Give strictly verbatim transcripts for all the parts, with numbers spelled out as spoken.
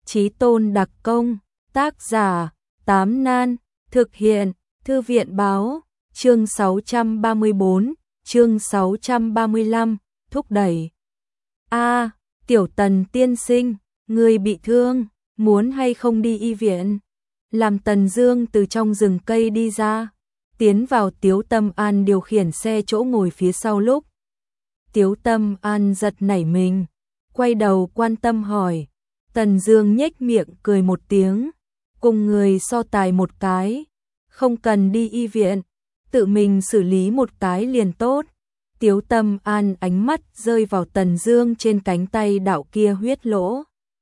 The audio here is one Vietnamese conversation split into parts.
Chí tôn đặc công, tác giả, Tám Nan, thực hiện, Thư viện báo, chương sáu trăm ba mươi bốn, chương sáu trăm ba mươi lăm, thúc đẩy. A, Tiểu Tần tiên sinh, người bị thương, muốn hay không đi y viện? Làm Tần Dương từ trong rừng cây đi ra, tiến vào Tiếu Tâm An điều khiển xe chỗ ngồi phía sau lúc. Tiếu Tâm An giật nảy mình, quay đầu quan tâm hỏi. Tần Dương nhếch miệng cười một tiếng, cùng người so tài một cái, không cần đi y viện, tự mình xử lý một cái liền tốt. Tiếu Tâm An ánh mắt rơi vào Tần Dương trên cánh tay đạo kia huyết lỗ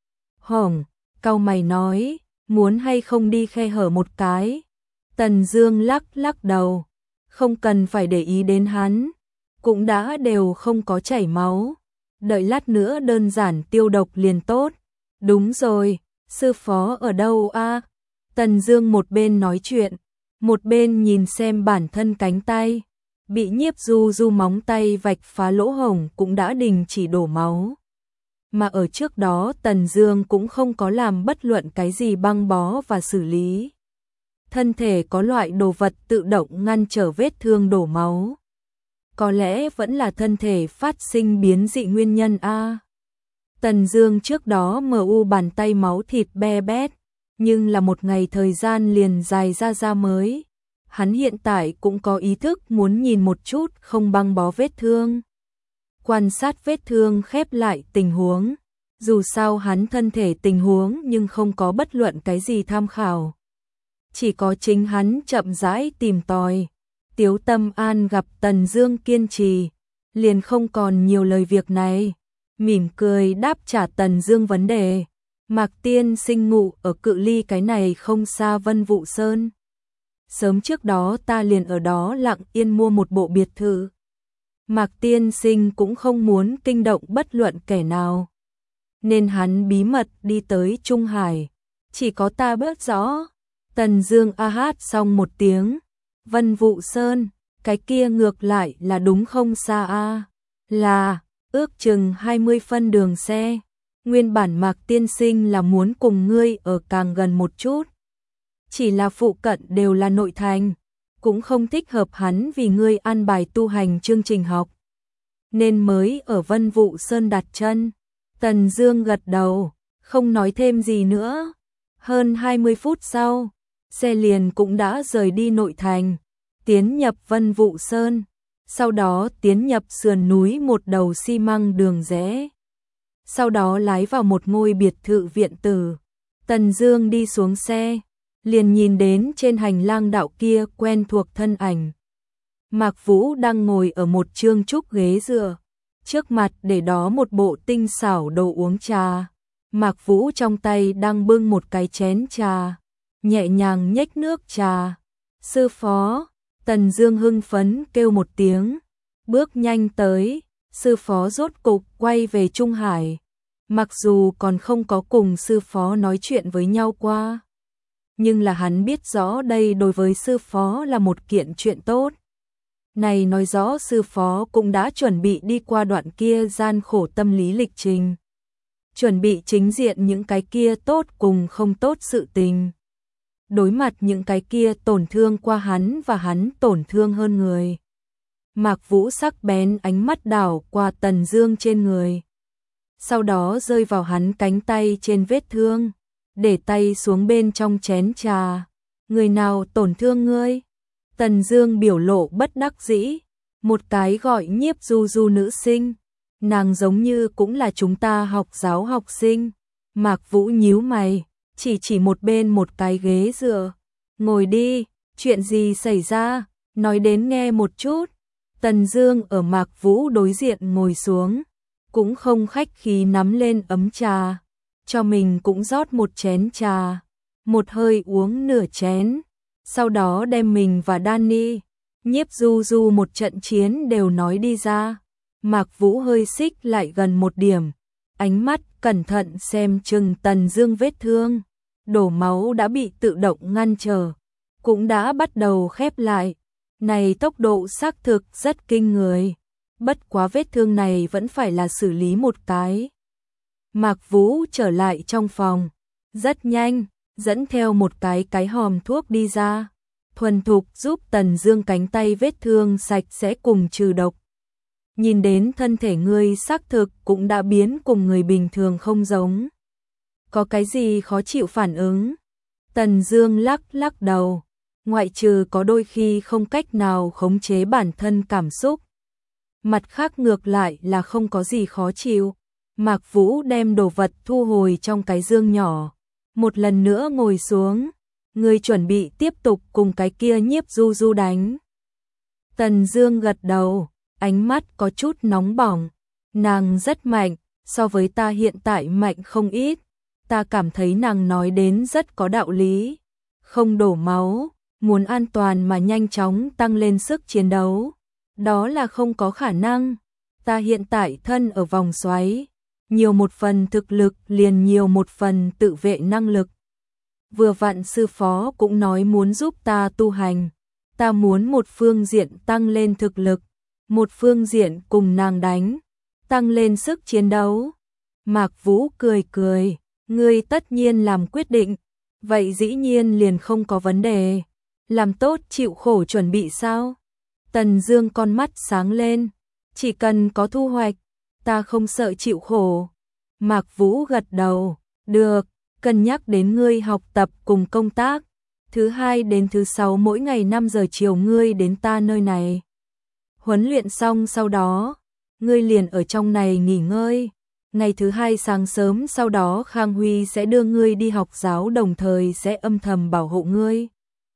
hổng, cau mày nói, muốn hay không đi khe hở một cái? Tần Dương lắc lắc đầu, không cần phải để ý đến hắn, cũng đã đều không có chảy máu, đợi lát nữa đơn giản tiêu độc liền tốt. Đúng rồi, sư phó ở đâu a? Tần Dương một bên nói chuyện, một bên nhìn xem bản thân cánh tay, bị Nhiếp Du Du móng tay vạch phá lỗ hổng cũng đã đình chỉ đổ máu. Mà ở trước đó Tần Dương cũng không có làm bất luận cái gì băng bó và xử lý. Thân thể có loại đồ vật tự động ngăn trở vết thương đổ máu. Có lẽ vẫn là thân thể phát sinh biến dị nguyên nhân a. Tần Dương trước đó mờ u bàn tay máu thịt be bét, nhưng là một ngày thời gian liền dài ra ra mới. Hắn hiện tại cũng có ý thức muốn nhìn một chút không băng bó vết thương. Quan sát vết thương khép lại tình huống, dù sao hắn thân thể tình huống nhưng không có bất luận cái gì tham khảo. Chỉ có chính hắn chậm rãi tìm tòi. Tiếu Tâm An gặp Tần Dương kiên trì, liền không còn nhiều lời việc này, mỉm cười đáp trả Tần Dương vấn đề. Mạc tiên sinh ngụ ở cự ly cái này không xa Vân Vũ Sơn. Sớm trước đó ta liền ở đó lặng yên mua một bộ biệt thự. Mạc tiên sinh cũng không muốn kinh động bất luận kẻ nào, nên hắn bí mật đi tới Trung Hải, chỉ có ta biết rõ. Tần Dương a hát xong một tiếng, Vân Vũ Sơn, cái kia ngược lại là đúng không xa a, là ước chừng hai mươi phân đường xe. Nguyên bản Mạc tiên sinh là muốn cùng ngươi ở càng gần một chút, chỉ là phụ cận đều là nội thành, cũng không thích hợp hắn vì ngươi an bài tu hành chương trình học, nên mới ở Vân Vũ Sơn đặt chân. Tần Dương gật đầu, không nói thêm gì nữa. Hơn hai mươi phút sau, xe liền cũng đã rời đi nội thành, tiến nhập Vân Vũ Sơn, sau đó tiến nhập sườn núi một đầu xi măng đường rẽ. Sau đó lái vào một ngôi biệt thự viện tử. Tần Dương đi xuống xe, liền nhìn đến trên hành lang đạo kia quen thuộc thân ảnh. Mạc Vũ đang ngồi ở một trương trúc ghế dựa, trước mặt để đó một bộ tinh xảo đồ uống trà. Mạc Vũ trong tay đang bưng một cái chén trà, nhẹ nhàng nhếch nước trà. Sư phó, Tần Dương hưng phấn kêu một tiếng, bước nhanh tới. Sư phó rốt cục quay về Trung Hải, mặc dù còn không có cùng sư phó nói chuyện với nhau qua, nhưng là hắn biết rõ đây đối với sư phó là một kiện chuyện tốt. Này nói rõ sư phó cũng đã chuẩn bị đi qua đoạn kia gian khổ tâm lý lịch trình, chuẩn bị chính diện những cái kia tốt cùng không tốt sự tình, đối mặt những cái kia tổn thương qua hắn và hắn tổn thương hơn người. Mạc Vũ sắc bén ánh mắt đảo qua Tần Dương trên người, sau đó rơi vào hắn cánh tay trên vết thương, để tay xuống bên trong chén trà. Người nào tổn thương ngươi? Tần Dương biểu lộ bất đắc dĩ, một cái gọi Nhiếp Du Du nữ sinh, nàng giống như cũng là chúng ta học giáo học sinh. Mạc Vũ nhíu mày, chỉ chỉ một bên một cái ghế dựa, ngồi đi, chuyện gì xảy ra, nói đến nghe một chút. Tần Dương ở Mạc Vũ đối diện ngồi xuống, cũng không khách khí nắm lên ấm trà, cho mình cũng rót một chén trà, một hơi uống nửa chén, sau đó đem mình và Danny, Nhiếp Du Du một trận chiến đều nói đi ra. Mạc Vũ hơi xích lại gần một điểm, ánh mắt cẩn thận xem chừng Tần Dương vết thương, đổ máu đã bị tự động ngăn trở, cũng đã bắt đầu khép lại. Này tốc độ xác thực rất kinh người, bất quá vết thương này vẫn phải là xử lý một cái. Mạc Vũ trở lại trong phòng, Rất nhanh, dẫn theo một cái cái hòm thuốc đi ra, thuần thục giúp Tần Dương cánh tay vết thương sạch sẽ cùng trừ độc. Nhìn đến thân thể ngươi xác thực cũng đã biến cùng người bình thường không giống. Có cái gì khó chịu phản ứng? Tần Dương lắc lắc đầu, ngoại trừ có đôi khi không cách nào khống chế bản thân cảm xúc. Mặt khác ngược lại là không có gì khó chịu. Mạc Vũ đem đồ vật thu hồi trong cái dương nhỏ, một lần nữa ngồi xuống, ngươi chuẩn bị tiếp tục cùng cái kia Nhiếp Du Du đánh. Tần Dương gật đầu, ánh mắt có chút nóng bỏng, nàng rất mạnh, so với ta hiện tại mạnh không ít, ta cảm thấy nàng nói đến rất có đạo lý, không đổ máu, muốn an toàn mà nhanh chóng tăng lên sức chiến đấu, đó là không có khả năng, ta hiện tại thân ở vòng xoáy, nhiều một phần thực lực liền nhiều một phần tự vệ năng lực. Vừa vặn sư phó cũng nói muốn giúp ta tu hành, ta muốn một phương diện tăng lên thực lực, một phương diện cùng nàng đánh, tăng lên sức chiến đấu. Mạc Vũ cười cười, ngươi tất nhiên làm quyết định, vậy dĩ nhiên liền không có vấn đề, làm tốt chịu khổ chuẩn bị sao? Tần Dương con mắt sáng lên, chỉ cần có thu hoạch, ta không sợ chịu khổ. Mạc Vũ gật đầu, được, cân nhắc đến ngươi học tập cùng công tác, thứ hai đến thứ sáu mỗi ngày năm giờ chiều ngươi đến ta nơi này. Huấn luyện xong sau đó, ngươi liền ở trong này nghỉ ngơi, ngày thứ hai sáng sớm sau đó Khang Huy sẽ đưa ngươi đi học giáo đồng thời sẽ âm thầm bảo hộ ngươi.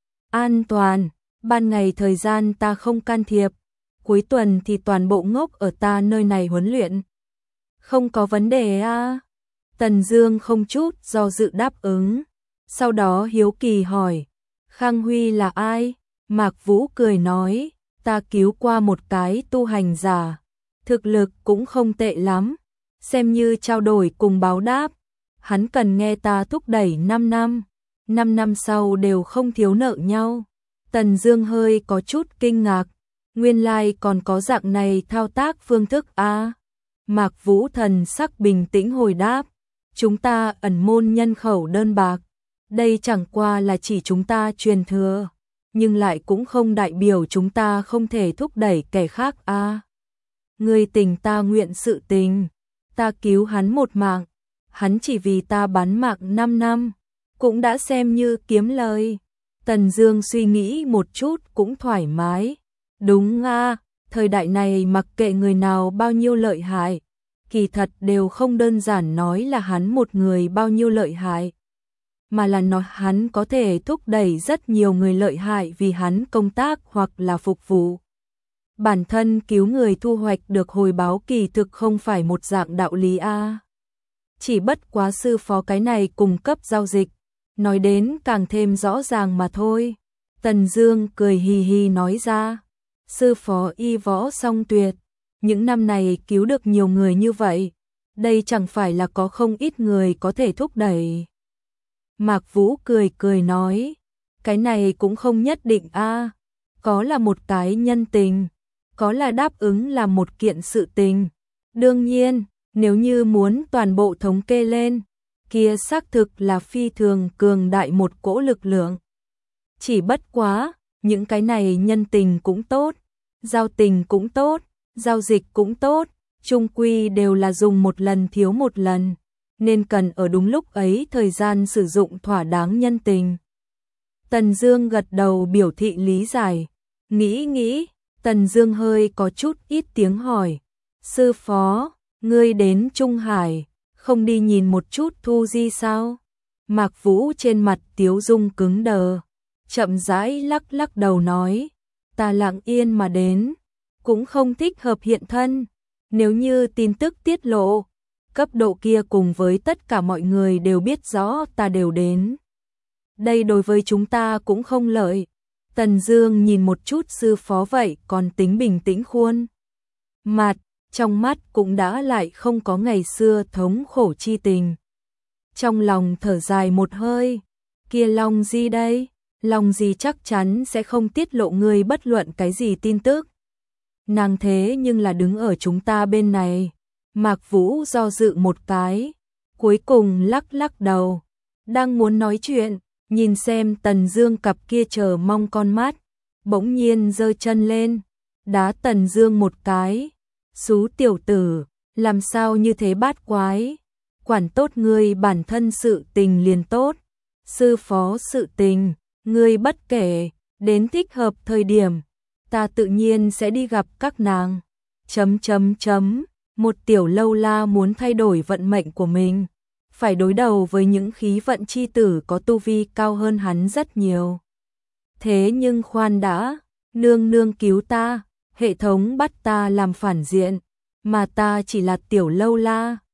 An toàn, ban ngày thời gian ta không can thiệp, cuối tuần thì toàn bộ ngốc ở ta nơi này huấn luyện. Không có vấn đề à? Tần Dương không chút do dự đáp ứng, sau đó hiếu kỳ hỏi, Khang Huy là ai? Mạc Vũ cười nói, ta cứu qua một cái tu hành giả, thực lực cũng không tệ lắm, xem như trao đổi cùng báo đáp, hắn cần nghe ta thúc đẩy năm năm, năm năm sau đều không thiếu nợ nhau. Tần Dương hơi có chút kinh ngạc, nguyên lai còn có dạng này thao tác phương thức a. À? Mạc Vũ thần sắc bình tĩnh hồi đáp, chúng ta ẩn môn nhân khẩu đơn bạc, đây chẳng qua là chỉ chúng ta truyền thừa, nhưng lại cũng không đại biểu chúng ta không thể thúc đẩy kẻ khác a. À? Ngươi tình ta nguyện sự tình, ta cứu hắn một mạng, hắn chỉ vì ta bán mạng năm năm, cũng đã xem như kiếm lời. Tần Dương suy nghĩ một chút cũng thoải mái. Đúng a, à, thời đại này mặc kệ người nào bao nhiêu lợi hại, kỳ thật đều không đơn giản nói là hắn một người bao nhiêu lợi hại, mà là nói hắn có thể thúc đẩy rất nhiều người lợi hại vì hắn công tác hoặc là phục vụ. Bản thân cứu người thu hoạch được hồi báo kỳ thực không phải một dạng đạo lý a. À. Chỉ bất quá sư phó cái này cung cấp giao dịch, nói đến càng thêm rõ ràng mà thôi. Tần Dương cười hì hì nói ra, sư phó y võ song tuyệt, những năm này cứu được nhiều người như vậy, đây chẳng phải là có không ít người có thể thúc đẩy. Mạc Vũ cười cười nói, cái này cũng không nhất định a, à. Có là một cái nhân tình, có là đáp ứng làm một kiện sự tình. Đương nhiên, nếu như muốn toàn bộ thống kê lên, kia xác thực là phi thường cường đại một cỗ lực lượng. Chỉ bất quá, những cái này nhân tình cũng tốt, giao tình cũng tốt, giao dịch cũng tốt, chung quy đều là dùng một lần thiếu một lần, nên cần ở đúng lúc ấy thời gian sử dụng thỏa đáng nhân tình. Tần Dương gật đầu biểu thị lý giải, nghĩ nghĩ, Tần Dương hơi có chút ít tiếng hỏi, sư phó, ngươi đến Trung Hải, không đi nhìn một chút Thu Di sao? Mạc Vũ trên mặt tiếu dung cứng đờ, chậm rãi lắc lắc đầu nói, ta lặng yên mà đến, cũng không thích hợp hiện thân, nếu như tin tức tiết lộ, cấp độ kia cùng với tất cả mọi người đều biết rõ ta đều đến. Đây đối với chúng ta cũng không lợi. Tần Dương nhìn một chút sư phó vậy còn tính bình tĩnh khuôn mặt, trong mắt cũng đã lại không có ngày xưa thống khổ chi tình. Trong lòng thở dài một hơi, kia Long Di đây, Long Di chắc chắn sẽ không tiết lộ ngươi bất luận cái gì tin tức. Nàng thế nhưng là đứng ở chúng ta bên này. Mạc Vũ do dự một cái, cuối cùng lắc lắc đầu, Đang muốn nói chuyện, nhìn xem Tần Dương cặp kia chờ mong con mắt, bỗng nhiên giơ chân lên, đá Tần Dương một cái. Xú tiểu tử, làm sao như thế bát quái, quản tốt ngươi bản thân sự tình liền tốt, sư phó sự tình, ngươi bất kể, đến thích hợp thời điểm, ta tự nhiên sẽ đi gặp các nàng. Chấm chấm chấm, một tiểu lâu la muốn thay đổi vận mệnh của mình, phải đối đầu với những khí vận chi tử có tu vi cao hơn hắn rất nhiều. Thế nhưng khoan đã, nương nương cứu ta, hệ thống bắt ta làm phản diện, mà ta chỉ là tiểu lâu la,